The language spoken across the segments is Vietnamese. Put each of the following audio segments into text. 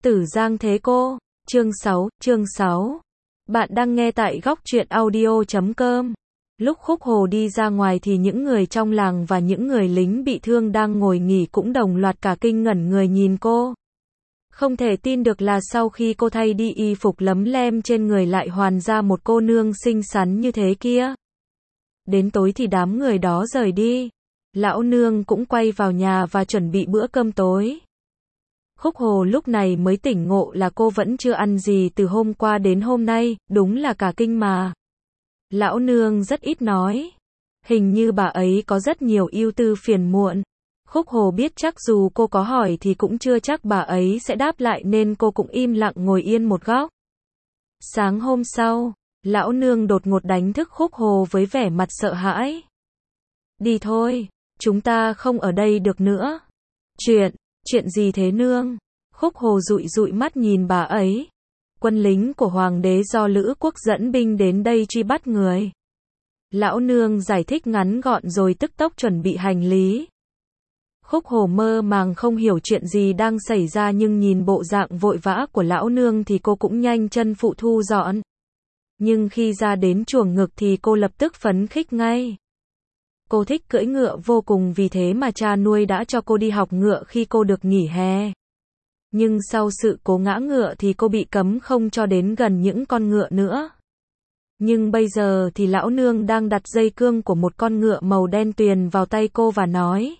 Tử Giang Thế Cô, chương 6. Bạn đang nghe tại góc truyện audio.com. Lúc Khúc Hồ đi ra ngoài thì những người trong làng và những người lính bị thương đang ngồi nghỉ cũng đồng loạt cả kinh ngẩn người nhìn cô. Không thể tin được là sau khi cô thay đi y phục lấm lem trên người lại hoàn ra một cô nương xinh xắn như thế kia. Đến tối thì đám người đó rời đi. Lão nương cũng quay vào nhà và chuẩn bị bữa cơm tối. Khúc Hồ lúc này mới tỉnh ngộ là cô vẫn chưa ăn gì từ hôm qua đến hôm nay, đúng là cả kinh mà. Lão nương rất ít nói. Hình như bà ấy có rất nhiều ưu tư phiền muộn. Khúc Hồ biết chắc dù cô có hỏi thì cũng chưa chắc bà ấy sẽ đáp lại nên cô cũng im lặng ngồi yên một góc. Sáng hôm sau, lão nương đột ngột đánh thức Khúc Hồ với vẻ mặt sợ hãi. Đi thôi, chúng ta không ở đây được nữa. Chuyện gì thế nương? Khúc Hồ dụi dụi mắt nhìn bà ấy. Quân lính của hoàng đế do Lữ Quốc dẫn binh đến đây truy bắt người. Lão nương giải thích ngắn gọn rồi tức tốc chuẩn bị hành lý. Khúc Hồ mơ màng không hiểu chuyện gì đang xảy ra nhưng nhìn bộ dạng vội vã của lão nương thì cô cũng nhanh chân phụ thu dọn. Nhưng khi ra đến chuồng ngực thì cô lập tức phấn khích ngay. Cô thích cưỡi ngựa vô cùng vì thế mà cha nuôi đã cho cô đi học ngựa khi cô được nghỉ hè. Nhưng sau sự cố ngã ngựa thì cô bị cấm không cho đến gần những con ngựa nữa. Nhưng bây giờ thì lão nương đang đặt dây cương của một con ngựa màu đen tuyền vào tay cô và nói.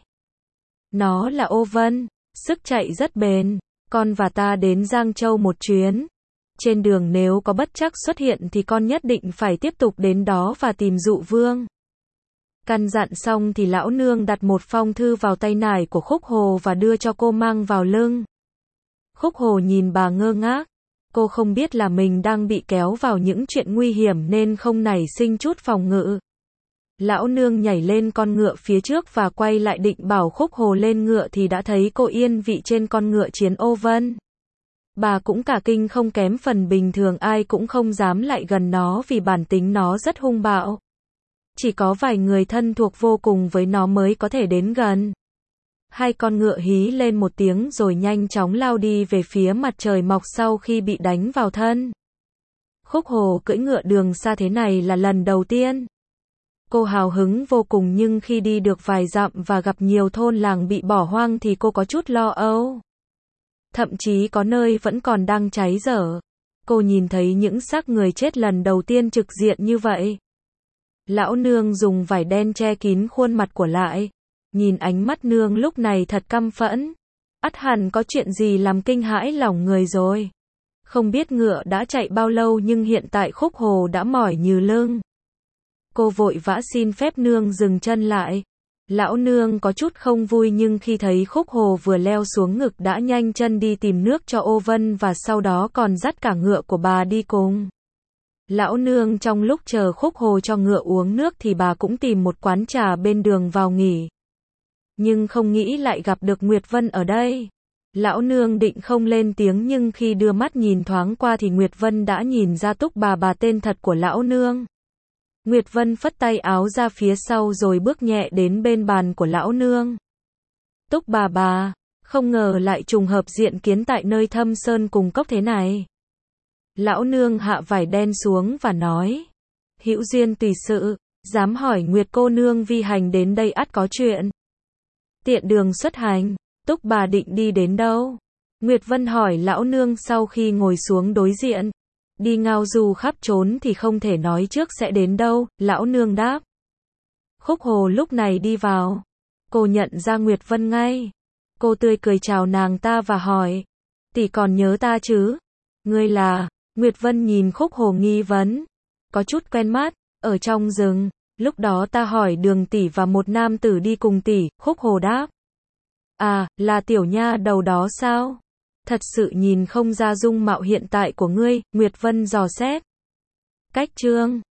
Nó là Ô Vân, sức chạy rất bền, con và ta đến Giang Châu một chuyến. Trên đường nếu có bất trắc xuất hiện thì con nhất định phải tiếp tục đến đó và tìm Dụ Vương. Căn dặn xong thì lão nương đặt một phong thư vào tay nải của Khúc Hồ và đưa cho cô mang vào lưng. Khúc Hồ nhìn bà ngơ ngác. Cô không biết là mình đang bị kéo vào những chuyện nguy hiểm nên không nảy sinh chút phòng ngự. Lão nương nhảy lên con ngựa phía trước và quay lại định bảo Khúc Hồ lên ngựa thì đã thấy cô yên vị trên con ngựa chiến Ô Vân. Bà cũng cả kinh không kém phần bình thường, ai cũng không dám lại gần nó vì bản tính nó rất hung bạo. Chỉ có vài người thân thuộc vô cùng với nó mới có thể đến gần. Hai con ngựa hí lên một tiếng rồi nhanh chóng lao đi về phía mặt trời mọc sau khi bị đánh vào thân. Khúc Hồ cưỡi ngựa đường xa thế này là lần đầu tiên. Cô hào hứng vô cùng nhưng khi đi được vài dặm và gặp nhiều thôn làng bị bỏ hoang thì cô có chút lo âu. Thậm chí có nơi vẫn còn đang cháy dở. Cô nhìn thấy những xác người chết lần đầu tiên trực diện như vậy. Lão nương dùng vải đen che kín khuôn mặt của lại. Nhìn ánh mắt nương lúc này thật căm phẫn. Ắt hẳn có chuyện gì làm kinh hãi lòng người rồi. Không biết ngựa đã chạy bao lâu nhưng hiện tại Khúc Hồ đã mỏi nhừ lưng. Cô vội vã xin phép nương dừng chân lại. Lão nương có chút không vui nhưng khi thấy Khúc Hồ vừa leo xuống ngực đã nhanh chân đi tìm nước cho Ô Vân và sau đó còn dắt cả ngựa của bà đi cùng. Lão nương trong lúc chờ Khúc Hồ cho ngựa uống nước thì bà cũng tìm một quán trà bên đường vào nghỉ. Nhưng không nghĩ lại gặp được Nguyệt Vân ở đây. Lão nương định không lên tiếng nhưng khi đưa mắt nhìn thoáng qua thì Nguyệt Vân đã nhìn ra Túc bà tên thật của lão nương. Nguyệt Vân phất tay áo ra phía sau rồi bước nhẹ đến bên bàn của lão nương. Túc bà, không ngờ lại trùng hợp diện kiến tại nơi thâm sơn cùng cốc thế này. Lão nương hạ vải đen xuống và nói. Hữu duyên tùy sự, dám hỏi Nguyệt cô nương vi hành đến đây ắt có chuyện. Tiện đường xuất hành, Túc bà định đi đến đâu? Nguyệt Vân hỏi lão nương sau khi ngồi xuống đối diện. Đi ngao du khắp trốn thì không thể nói trước sẽ đến đâu, lão nương đáp. Khúc Hồ lúc này đi vào. Cô nhận ra Nguyệt Vân ngay. Cô tươi cười chào nàng ta và hỏi. Tỷ còn nhớ ta chứ? Ngươi là... Nguyệt Vân nhìn Khúc Hồ nghi vấn. Có chút quen mắt, ở trong rừng. Lúc đó ta hỏi đường tỷ và một nam tử đi cùng tỷ, Khúc Hồ đáp. À, là tiểu nha đầu đó sao? Thật sự nhìn không ra dung mạo hiện tại của ngươi, Nguyệt Vân dò xét. Cách chương